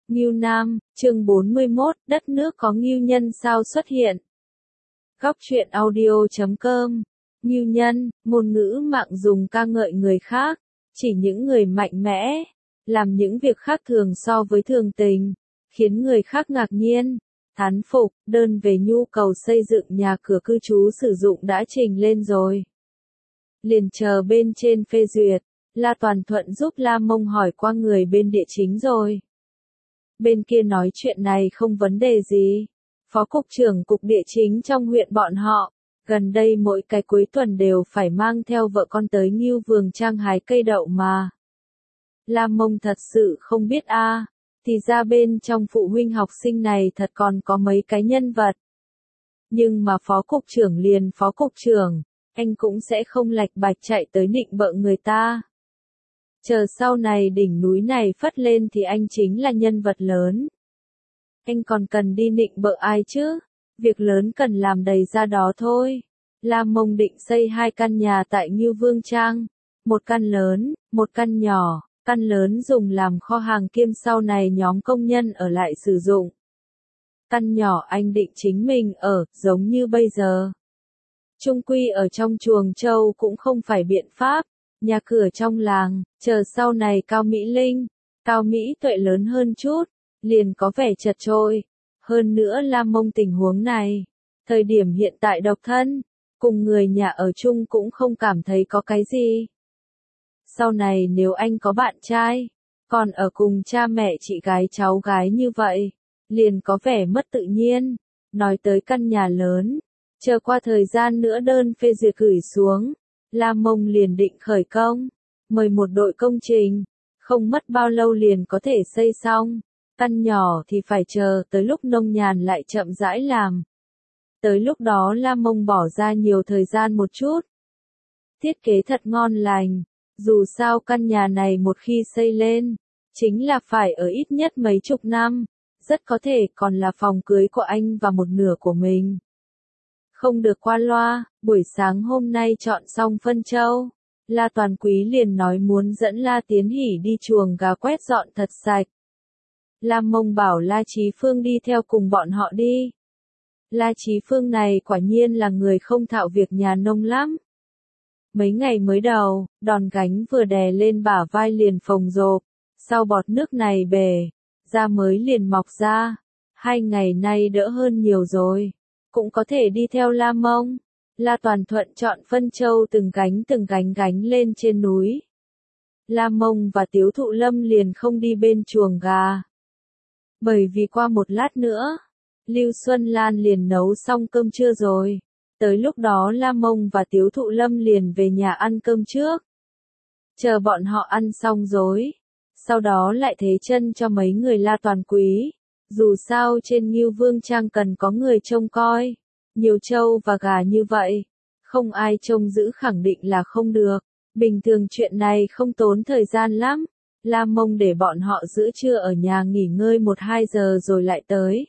Ngưu Nam, chương 41, đất nước có ngưu nhân sao xuất hiện. Góc truyện audio.com. Ngưu nhân, ngôn ngữ mạng dùng ca ngợi người khác, chỉ những người mạnh mẽ, làm những việc khác thường so với thường tình, khiến người khác ngạc nhiên, thán phục. Đơn về nhu cầu xây dựng nhà cửa cư trú sử dụng đã trình lên rồi. Liền chờ bên trên phê duyệt, La Toàn Thuận giúp La Mông hỏi qua người bên địa chính rồi. Bên kia nói chuyện này không vấn đề gì. Phó cục trưởng cục địa chính trong huyện bọn họ, gần đây mỗi cái cuối tuần đều phải mang theo vợ con tới Ngưu Vườn Trang hái cây đậu mà. La Mông thật sự không biết thì ra bên trong phụ huynh học sinh này thật còn có mấy cái nhân vật. Nhưng mà phó cục trưởng liền phó cục trưởng, anh cũng sẽ không lạch bạch chạy tới nịnh bợ người ta. Chờ sau này đỉnh núi này phất lên thì anh chính là nhân vật lớn. Anh còn cần đi nịnh bợ ai chứ? Việc lớn cần làm đầy ra đó thôi. La Mông định xây 2 căn nhà tại Ngưu Vương Trang. Một căn lớn, một căn nhỏ. Căn lớn dùng làm kho hàng kiêm sau này nhóm công nhân ở lại sử dụng. Căn nhỏ anh định chính mình ở, giống như bây giờ. Chung quy ở trong chuồng trâu cũng không phải biện pháp. Nhà cửa trong làng, chờ sau này Cao Mỹ Linh, Cao Mỹ Tuệ lớn hơn chút, liền có vẻ chật chội. Hơn nữa La Mông tình huống này, thời điểm hiện tại độc thân, cùng người nhà ở chung cũng không cảm thấy có cái gì. Sau này nếu anh có bạn trai, còn ở cùng cha mẹ chị gái cháu gái như vậy, liền có vẻ mất tự nhiên. Nói tới căn nhà lớn, chờ qua thời gian nữa đơn phê duyệt gửi xuống. La Mông liền định khởi công, mời một đội công trình, không mất bao lâu liền có thể xây xong. Căn nhỏ thì phải chờ tới lúc nông nhàn lại chậm rãi làm. Tới lúc đó La Mông bỏ ra nhiều thời gian một chút. Thiết kế thật ngon lành, dù sao căn nhà này một khi xây lên, chính là phải ở ít nhất mấy chục năm, rất có thể còn là phòng cưới của anh và một nửa của mình. Không được qua loa, buổi sáng hôm nay chọn xong phân trâu, La Toàn Quý liền nói muốn dẫn La Tiến Hỷ đi chuồng gà quét dọn thật sạch. La Mông bảo La Chí Phương đi theo cùng bọn họ đi. La Chí Phương này quả nhiên là người không thạo việc nhà nông lắm. Mấy ngày mới đầu, đòn gánh vừa đè lên bả vai liền phồng rộp, sau bọt nước này bể, da mới liền mọc ra. 2 ngày nay đỡ hơn nhiều rồi. Cũng có thể đi theo La Mông. La Toàn Thuận chọn phân trâu từng gánh gánh lên trên núi. La Mông và Tiếu Thụ Lâm liền không đi bên chuồng gà. Bởi vì qua một lát nữa, Lưu Xuân Lan liền nấu xong cơm trưa rồi. Tới lúc đó La Mông và Tiếu Thụ Lâm liền về nhà ăn cơm trước. Chờ bọn họ ăn xong rồi, sau đó lại thế chân cho mấy người La Toàn Quý. Dù sao trên Ngưu Vương Trang cần có người trông coi, nhiều trâu và gà như vậy, không ai trông giữ khẳng định là không được. Bình thường chuyện này không tốn thời gian lắm, La Mông để bọn họ giữa trưa ở nhà nghỉ ngơi 1-2 giờ rồi lại tới.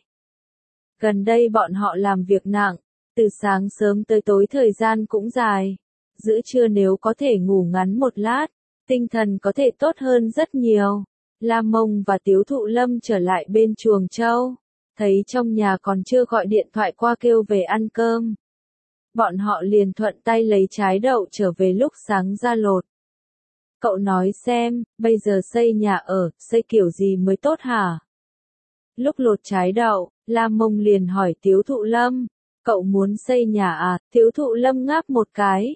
Gần đây bọn họ làm việc nặng, từ sáng sớm tới tối thời gian cũng dài, giữa trưa nếu có thể ngủ ngắn một lát, tinh thần có thể tốt hơn rất nhiều. La Mông và Tiếu Thụ Lâm trở lại bên chuồng trâu, thấy trong nhà còn chưa gọi điện thoại qua kêu về ăn cơm. Bọn họ liền thuận tay lấy trái đậu trở về lúc sáng ra lột. Cậu nói xem, bây giờ xây nhà ở, xây kiểu gì mới tốt hả? Lúc lột trái đậu, La Mông liền hỏi Tiếu Thụ Lâm, cậu muốn xây nhà à? Tiếu Thụ Lâm ngáp một cái.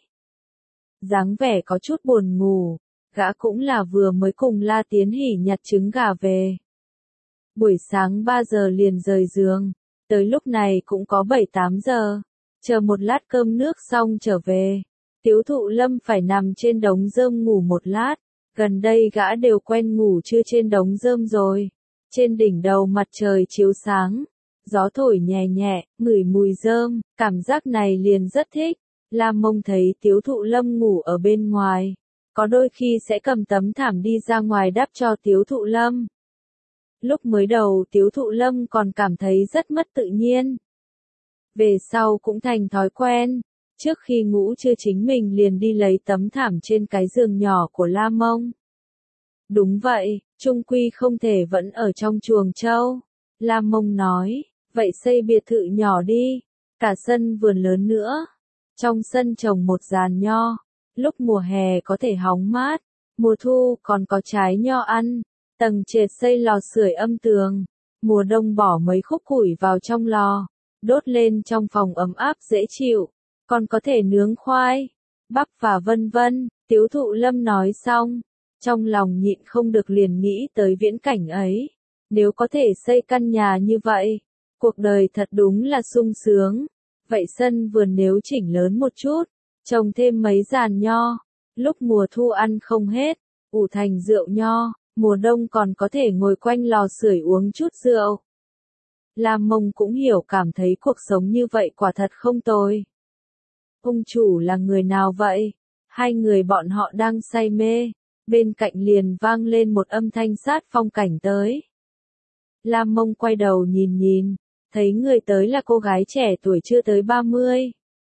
Dáng vẻ có chút buồn ngủ. Gã cũng là vừa mới cùng La Tiến Hỷ nhặt trứng gà về. Buổi sáng 3 giờ liền rời giường, tới lúc này cũng có 7-8 giờ, chờ một lát cơm nước xong trở về. Tiếu Thụ Lâm phải nằm trên đống rơm ngủ một lát, gần đây gã đều quen ngủ trưa trên đống rơm rồi. Trên đỉnh đầu mặt trời chiếu sáng, gió thổi nhẹ nhẹ, ngửi mùi rơm, cảm giác này liền rất thích. La Mông thấy Tiếu Thụ Lâm ngủ ở bên ngoài. Có đôi khi sẽ cầm tấm thảm đi ra ngoài đắp cho Tiếu Thụ Lâm. Lúc mới đầu Tiếu Thụ Lâm còn cảm thấy rất mất tự nhiên. Về sau cũng thành thói quen, trước khi ngủ trưa chính mình liền đi lấy tấm thảm trên cái giường nhỏ của La Mông. Đúng vậy, chung quy không thể vẫn ở trong chuồng trâu. Lam Mông nói, vậy xây biệt thự nhỏ đi, cả sân vườn lớn nữa. Trong sân trồng một giàn nho, lúc mùa hè có thể hóng mát, mùa thu còn có trái nho ăn. Tầng trệt xây lò sưởi âm tường, mùa đông bỏ mấy khúc củi vào trong lò, đốt lên trong phòng ấm áp dễ chịu, còn có thể nướng khoai, bắp và vân vân. Tiếu Thụ Lâm nói xong, trong lòng nhịn không được liền nghĩ tới viễn cảnh ấy. Nếu có thể xây căn nhà như vậy, cuộc đời thật đúng là sung sướng. Vậy sân vườn nếu chỉnh lớn một chút, trồng thêm mấy giàn nho, lúc mùa thu ăn không hết, ủ thành rượu nho, mùa đông còn có thể ngồi quanh lò sưởi uống chút rượu. Lam Mông cũng hiểu, cảm thấy cuộc sống như vậy quả thật không tồi. Ông chủ là người nào vậy? Hai người bọn họ đang say mê, bên cạnh liền vang lên một âm thanh sát phong cảnh tới. Lam Mông quay đầu nhìn, thấy người tới là cô gái trẻ tuổi chưa tới 30.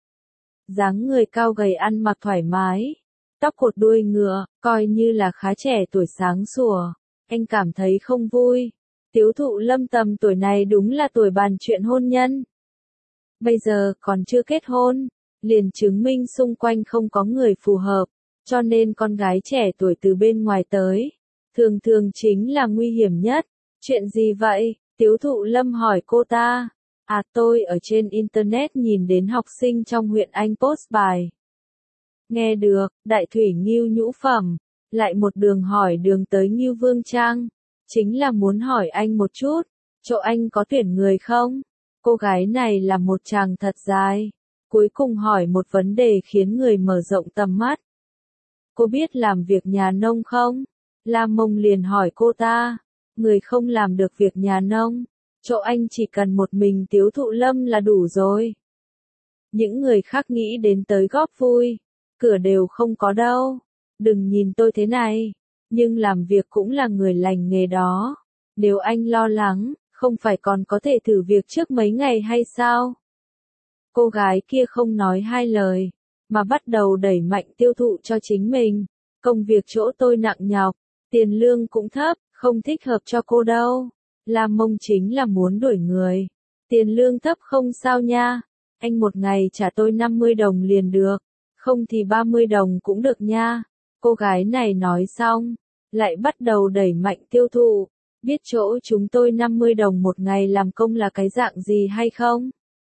Dáng người cao gầy, ăn mặc thoải mái, tóc cột đuôi ngựa, coi như là khá trẻ tuổi sáng sủa. Anh cảm thấy không vui. Tiếu Thụ Lâm tầm tuổi này đúng là tuổi bàn chuyện hôn nhân. Bây giờ còn chưa kết hôn, liền chứng minh xung quanh không có người phù hợp, cho nên con gái trẻ tuổi từ bên ngoài tới, thường thường chính là nguy hiểm nhất. Chuyện gì vậy? Tiếu Thụ Lâm hỏi cô ta. À, tôi ở trên Internet nhìn đến học sinh trong huyện Anh post bài. Nghe được, đại thủy ngưu nhũ phẩm, lại một đường hỏi đường tới Ngưu Vương Trang. Chính là muốn hỏi anh một chút, chỗ anh có tuyển người không? Cô gái này là một chàng thật dài. Cuối cùng hỏi một vấn đề khiến người mở rộng tầm mắt. Cô biết làm việc nhà nông không? Lam Mông liền hỏi cô ta. Người không làm được việc nhà nông, chỗ anh chỉ cần một mình Tiếu Thụ Lâm là đủ rồi. Những người khác nghĩ đến tới góp vui, cửa đều không có đâu. Đừng nhìn tôi thế này, nhưng làm việc cũng là người lành nghề đó. Nếu anh lo lắng, không phải còn có thể thử việc trước mấy ngày hay sao? Cô gái kia không nói hai lời, mà bắt đầu đẩy mạnh tiêu thụ cho chính mình. Công việc chỗ tôi nặng nhọc, tiền lương cũng thấp, không thích hợp cho cô đâu. Lam Mông chính là muốn đuổi người. Tiền lương thấp không sao nha, anh một ngày trả tôi 50 đồng liền được, không thì 30 đồng cũng được nha. Cô gái này nói xong, lại bắt đầu đẩy mạnh tiêu thụ. Biết chỗ chúng tôi 50 đồng một ngày làm công là cái dạng gì hay không?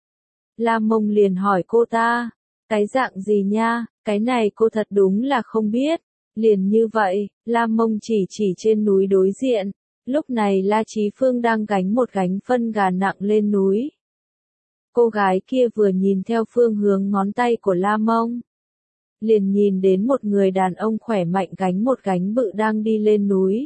Lam Mông liền hỏi cô ta, cái dạng gì nha, cái này cô thật đúng là không biết. Liền như vậy, Lam Mông chỉ trên núi đối diện, lúc này La Chí Phương đang gánh một gánh phân gà nặng lên núi. Cô gái kia vừa nhìn theo phương hướng ngón tay của Lam Mông, liền nhìn đến một người đàn ông khỏe mạnh gánh một gánh bự đang đi lên núi.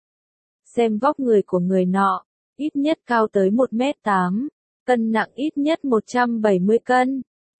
Xem vóc người của người nọ, ít nhất cao tới 1m8, cân nặng ít nhất 170 cân,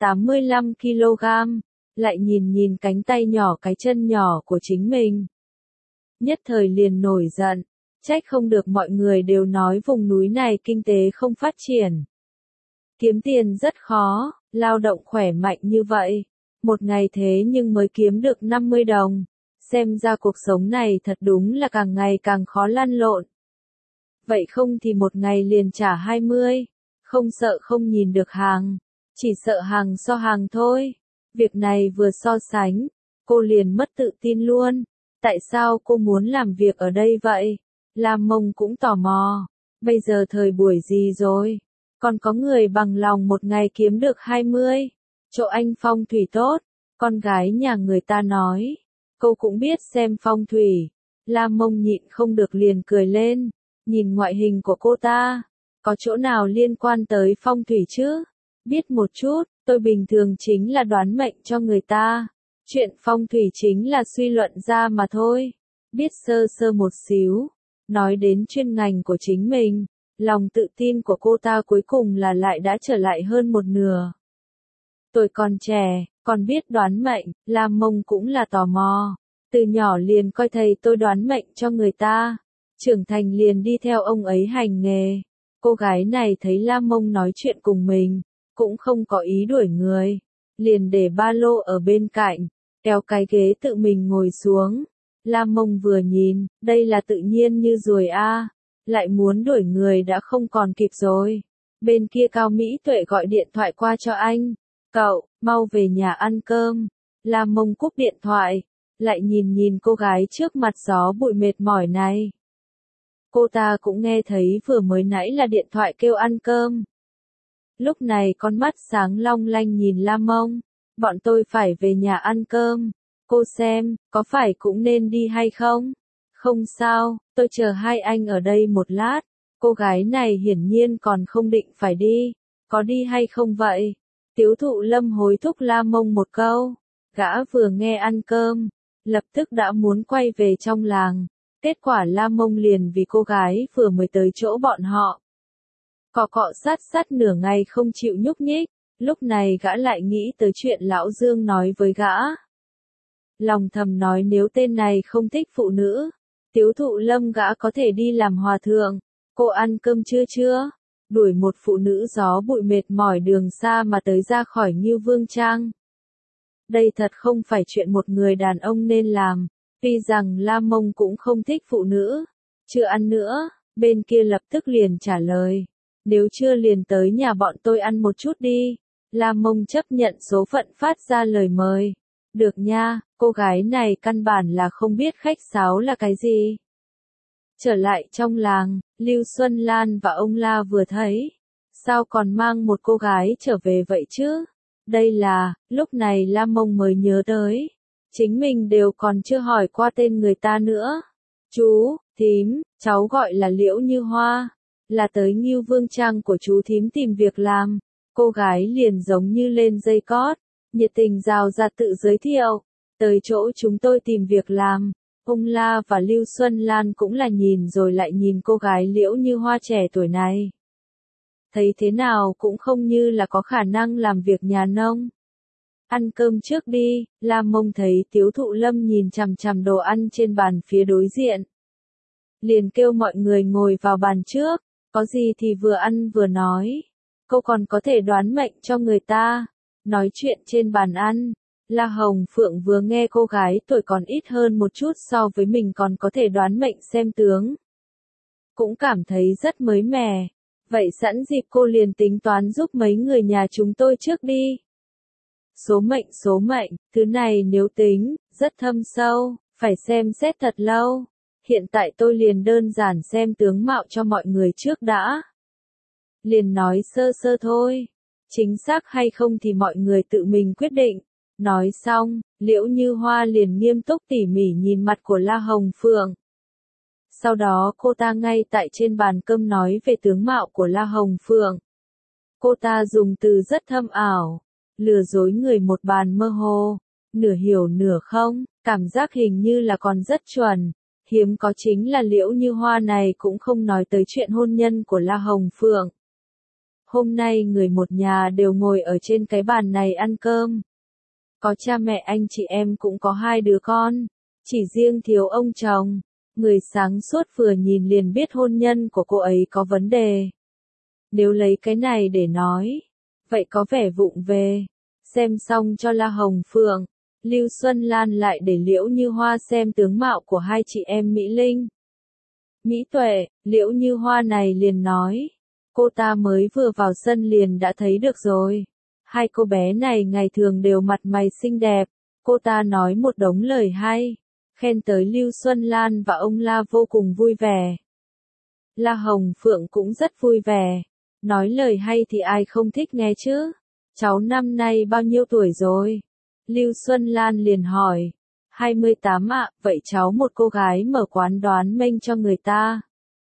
85 kg, lại nhìn cánh tay nhỏ cái chân nhỏ của chính mình. Nhất thời liền nổi giận, trách không được mọi người đều nói vùng núi này kinh tế không phát triển. Kiếm tiền rất khó, lao động khỏe mạnh như vậy, một ngày thế nhưng mới kiếm được 50 đồng. Xem ra cuộc sống này thật đúng là càng ngày càng khó lăn lộn. Vậy không thì một ngày liền trả 20, không sợ không nhìn được hàng, chỉ sợ hàng so hàng thôi. Việc này vừa so sánh, cô liền mất tự tin luôn. Tại sao cô muốn làm việc ở đây vậy? Lam Mông cũng tò mò. Bây giờ thời buổi gì rồi? Còn có người bằng lòng một ngày kiếm được 20. Chỗ anh phong thủy tốt, con gái nhà người ta nói. Cô cũng biết xem phong thủy. Lam Mông nhịn không được liền cười lên. Nhìn ngoại hình của cô ta, có chỗ nào liên quan tới phong thủy chứ? Biết một chút, tôi bình thường chính là đoán mệnh cho người ta. Chuyện phong thủy chính là suy luận ra mà thôi. Biết sơ sơ một xíu. Nói đến chuyên ngành của chính mình, lòng tự tin của cô ta cuối cùng là lại đã trở lại hơn một nửa. Tôi còn trẻ, còn biết đoán mệnh, Lam Mông cũng là tò mò. Từ nhỏ liền coi thầy tôi đoán mệnh cho người ta. Trưởng thành liền đi theo ông ấy hành nghề. Cô gái này thấy Lam Mông nói chuyện cùng mình, cũng không có ý đuổi người. Liền để ba lô ở bên cạnh, kéo cái ghế tự mình ngồi xuống. La Mông vừa nhìn, đây là tự nhiên như ruồi a, lại muốn đuổi người đã không còn kịp rồi. Bên kia Cao Mỹ Tuệ gọi điện thoại qua cho anh, cậu, mau về nhà ăn cơm. La Mông cúp điện thoại, lại nhìn nhìn cô gái trước mặt gió bụi mệt mỏi này. Cô ta cũng nghe thấy vừa mới nãy là điện thoại kêu ăn cơm. Lúc này con mắt sáng long lanh nhìn La Mông, bọn tôi phải về nhà ăn cơm, cô xem, có phải cũng nên đi hay không? Không sao, tôi chờ hai anh ở đây một lát. Cô gái này hiển nhiên còn không định phải đi, có đi hay không vậy? Tiếu Thụ Lâm hối thúc La Mông một câu, gã vừa nghe ăn cơm, lập tức đã muốn quay về trong làng. Kết quả La Mông liền vì cô gái vừa mới tới chỗ bọn họ. Cọ cọ sát sát nửa ngày không chịu nhúc nhích, lúc này gã lại nghĩ tới chuyện Lão Dương nói với gã. Lòng thầm nói nếu tên này không thích phụ nữ, Tiếu Thụ Lâm gã có thể đi làm hòa thượng. Cô ăn cơm chưa? Đuổi một phụ nữ gió bụi mệt mỏi đường xa mà tới ra khỏi Ngưu Vương Trang. Đây thật không phải chuyện một người đàn ông nên làm, tuy rằng La Mông cũng không thích phụ nữ. Chưa ăn nữa, bên kia lập tức liền trả lời. Nếu chưa liền tới nhà bọn tôi ăn một chút đi. La Mông chấp nhận số phận phát ra lời mời. Được nha, cô gái này căn bản là không biết khách sáo là cái gì. Trở lại trong làng, Lưu Xuân Lan và ông La vừa thấy. Sao còn mang một cô gái trở về vậy chứ? Đây là, lúc này La Mông mới nhớ tới. Chính mình đều còn chưa hỏi qua tên người ta nữa. Chú, thím, cháu gọi là Liễu Như Hoa. Là tới Ngưu Vương Trang của chú thím tìm việc làm. Cô gái liền giống như lên dây cót, nhiệt tình rào rạt tự giới thiệu. Tới chỗ chúng tôi tìm việc làm. Ông La và Lưu Xuân Lan cũng là nhìn rồi lại nhìn cô gái Liễu Như Hoa trẻ tuổi này. Thấy thế nào cũng không như là có khả năng làm việc nhà nông. Ăn cơm trước đi, La Mông thấy Tiếu Thụ Lâm nhìn chằm chằm đồ ăn trên bàn phía đối diện. Liền kêu mọi người ngồi vào bàn trước, có gì thì vừa ăn vừa nói. Cô còn có thể đoán mệnh cho người ta. Nói chuyện trên bàn ăn. La Hồng Phượng vừa nghe cô gái tuổi còn ít hơn một chút so với mình còn có thể đoán mệnh xem tướng. Cũng cảm thấy rất mới mẻ. Vậy sẵn dịp cô liền tính toán giúp mấy người nhà chúng tôi trước đi. Số mệnh, thứ này nếu tính, rất thâm sâu, phải xem xét thật lâu. Hiện tại tôi liền đơn giản xem tướng mạo cho mọi người trước đã. Liền nói sơ sơ thôi. Chính xác hay không thì mọi người tự mình quyết định. Nói xong, Liễu Như Hoa liền nghiêm túc tỉ mỉ nhìn mặt của La Hồng Phượng. Sau đó cô ta ngay tại trên bàn cơm nói về tướng mạo của La Hồng Phượng. Cô ta dùng từ rất thâm ảo, lừa dối người một bàn mơ hồ, nửa hiểu nửa không, cảm giác hình như là còn rất chuẩn. Hiếm có chính là Liễu Như Hoa này cũng không nói tới chuyện hôn nhân của La Hồng Phượng. Hôm nay người một nhà đều ngồi ở trên cái bàn này ăn cơm. Có cha mẹ anh chị em cũng có hai đứa con, chỉ riêng thiếu ông chồng. Người sáng suốt vừa nhìn liền biết hôn nhân của cô ấy có vấn đề. Nếu lấy cái này để nói, vậy có vẻ vụng về. Xem xong cho La Hồng Phượng, Lưu Xuân Lan lại để Liễu Như Hoa xem tướng mạo của hai chị em Mỹ Linh. Mỹ Tuệ, Liễu Như Hoa này liền nói. Cô ta mới vừa vào sân liền đã thấy được rồi. Hai cô bé này ngày thường đều mặt mày xinh đẹp. Cô ta nói một đống lời hay. Khen tới Lưu Xuân Lan và ông La vô cùng vui vẻ. La Hồng Phượng cũng rất vui vẻ. Nói lời hay thì ai không thích nghe chứ. Cháu năm nay bao nhiêu tuổi rồi? Lưu Xuân Lan liền hỏi. 28 ạ, vậy cháu một cô gái mở quán đoán mệnh cho người ta.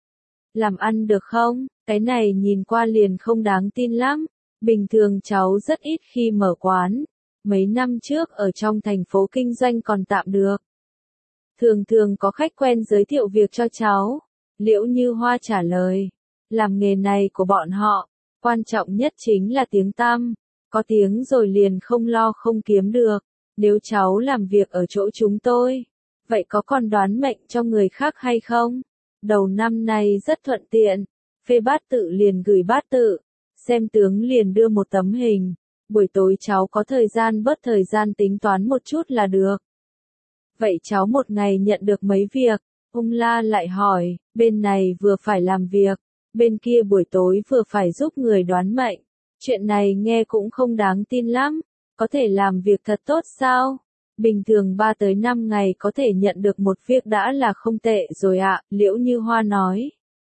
Làm ăn được không? Cái này nhìn qua liền không đáng tin lắm. Bình thường cháu rất ít khi mở quán. Mấy năm trước ở trong thành phố kinh doanh còn tạm được. Thường thường có khách quen giới thiệu việc cho cháu. Liễu Như Hoa trả lời. Làm nghề này của bọn họ, quan trọng nhất chính là tiếng tăm. Có tiếng rồi liền không lo không kiếm được. Nếu cháu làm việc ở chỗ chúng tôi, vậy có còn đoán mệnh cho người khác hay không? Đầu năm nay rất thuận tiện. Phê bát tự liền gửi bát tự. Xem tướng liền đưa một tấm hình. Buổi tối cháu có thời gian bớt thời gian tính toán một chút là được. Vậy cháu một ngày nhận được mấy việc? Ung La lại hỏi, bên này vừa phải làm việc, bên kia buổi tối vừa phải giúp người đoán mệnh. Chuyện này nghe cũng không đáng tin lắm, có thể làm việc thật tốt sao? Bình thường 3 tới 5 ngày có thể nhận được một việc đã là không tệ rồi ạ, Liễu Như Hoa nói.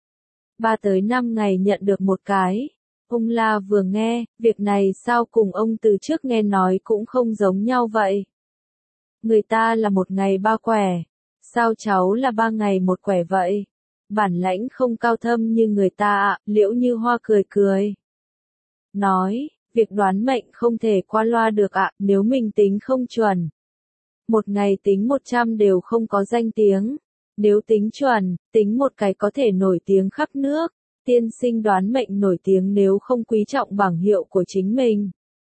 3 tới 5 ngày nhận được một cái. Ung La vừa nghe, việc này sao cùng ông từ trước nghe nói cũng không giống nhau vậy? Người ta là một ngày 3 quẻ, sao cháu là 3 ngày một quẻ vậy? Bản lãnh không cao thâm như người ta ạ, Liễu Như Hoa cười cười. Nói, việc đoán mệnh không thể qua loa được ạ, nếu mình tính không chuẩn. Một ngày tính 100 đều không có danh tiếng. Nếu tính chuẩn, tính một cái có thể nổi tiếng khắp nước. Tiên sinh đoán mệnh nổi tiếng nếu không quý trọng bảng hiệu của chính mình.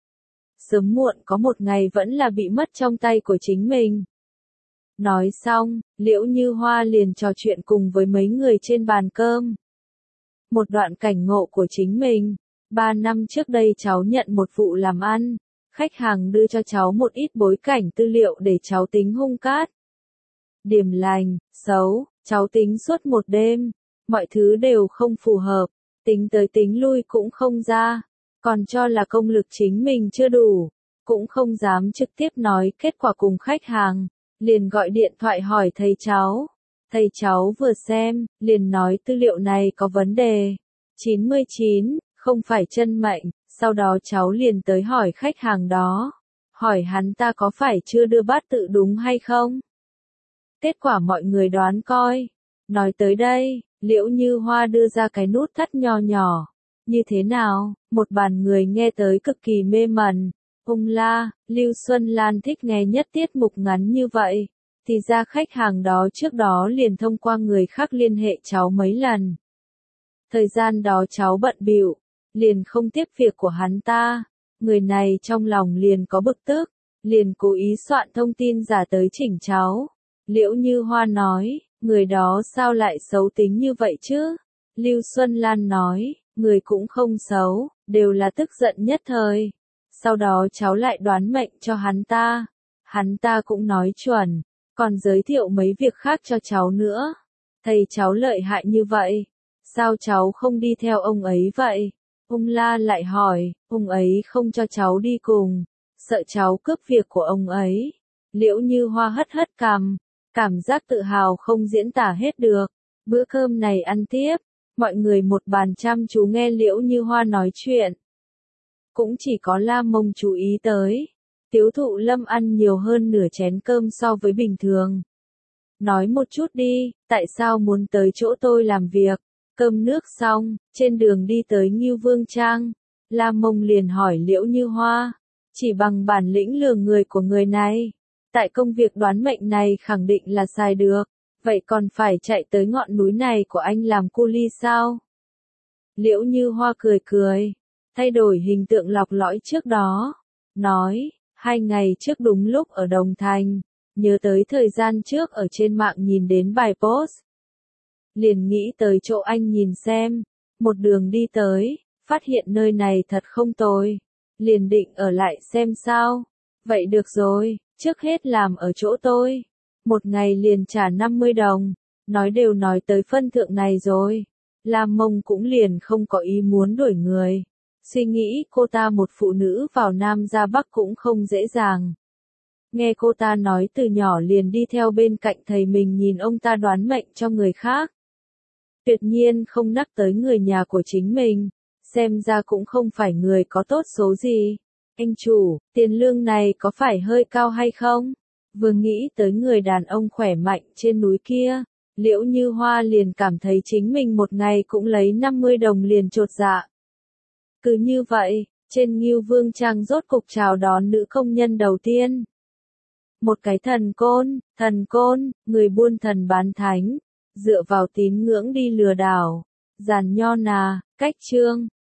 Sớm muộn có một ngày vẫn là bị mất trong tay của chính mình. Nói xong, Liễu Như Hoa liền trò chuyện cùng với mấy người trên bàn cơm. Một đoạn cảnh ngộ của chính mình. 3 năm trước đây cháu nhận một vụ làm ăn. Khách hàng đưa cho cháu một ít bối cảnh tư liệu để cháu tính hung cát. Điểm lành, xấu, cháu tính suốt một đêm. Mọi thứ đều không phù hợp. Tính tới tính lui cũng không ra. Còn cho là công lực chính mình chưa đủ. Cũng không dám trực tiếp nói kết quả cùng khách hàng. Liền gọi điện thoại hỏi thầy cháu. Thầy cháu vừa xem, liền nói tư liệu này có vấn đề. 99, không phải chân mệnh. Sau đó cháu liền tới hỏi khách hàng đó. Hỏi hắn ta có phải chưa đưa bát tự đúng hay không? Kết quả mọi người đoán coi. Nói tới đây, Liễu Như Hoa đưa ra cái nút thắt nho nhỏ. Như thế nào? Một bàn người nghe tới cực kỳ mê mẩn. Ung La, Lưu Xuân Lan thích nghe nhất tiết mục ngắn như vậy. Thì ra khách hàng đó trước đó liền thông qua người khác liên hệ cháu mấy lần. Thời gian đó cháu bận bịu, liền không tiếp việc của hắn ta. Người này trong lòng liền có bực tức, liền cố ý soạn thông tin giả tới chỉnh cháu. Liễu Như Hoa nói, người đó sao lại xấu tính như vậy chứ? Lưu Xuân Lan nói, người cũng không xấu, đều là tức giận nhất thời. Sau đó cháu lại đoán mệnh cho hắn ta cũng nói chuẩn, còn giới thiệu mấy việc khác cho cháu nữa. Thầy cháu lợi hại như vậy, sao cháu không đi theo ông ấy vậy? Ung La lại hỏi, ông ấy không cho cháu đi cùng, sợ cháu cướp việc của ông ấy. Liễu Như Hoa hất hất cằm, cảm giác tự hào không diễn tả hết được. Bữa cơm này ăn tiếp, mọi người một bàn chăm chú nghe Liễu Như Hoa nói chuyện. Cũng chỉ có La Mông chú ý tới. Tiếu Thụ Lâm ăn nhiều hơn nửa chén cơm so với bình thường. Nói một chút đi, tại sao muốn tới chỗ tôi làm việc? Cơm nước xong, trên đường đi tới Ngưu Vương Trang, La Mông liền hỏi Liễu Như Hoa, chỉ bằng bản lĩnh lừa người của người này, tại công việc đoán mệnh này khẳng định là sai được, vậy còn phải chạy tới ngọn núi này của anh làm cu li sao? Liễu Như Hoa cười cười, thay đổi hình tượng lọc lõi trước đó, nói, 2 ngày trước đúng lúc ở Đồng Thành, nhớ tới thời gian trước ở trên mạng nhìn đến bài post. Liền nghĩ tới chỗ anh nhìn xem, một đường đi tới, phát hiện nơi này thật không tồi, liền định ở lại xem sao. Vậy được rồi, trước hết làm ở chỗ tôi, một ngày liền trả 50 đồng, đều nói tới phân thượng này rồi. Lam Mông cũng liền không có ý muốn đuổi người, suy nghĩ cô ta một phụ nữ vào Nam ra Bắc cũng không dễ dàng. Nghe cô ta nói từ nhỏ liền đi theo bên cạnh thầy mình nhìn ông ta đoán mệnh cho người khác. Tuyệt nhiên không nhắc tới người nhà của chính mình, xem ra cũng không phải người có tốt số gì. Anh chủ, tiền lương này có phải hơi cao hay không? Vừa nghĩ tới người đàn ông khỏe mạnh trên núi kia, Liễu Như Hoa liền cảm thấy chính mình một ngày cũng lấy 50 đồng liền chột dạ. Cứ như vậy, trên Ngưu Vương Trang rốt cục chào đón nữ công nhân đầu tiên. Một cái thần côn, người buôn thần bán thánh, dựa vào tín ngưỡng đi lừa đảo, giàn nho nà, cách chương.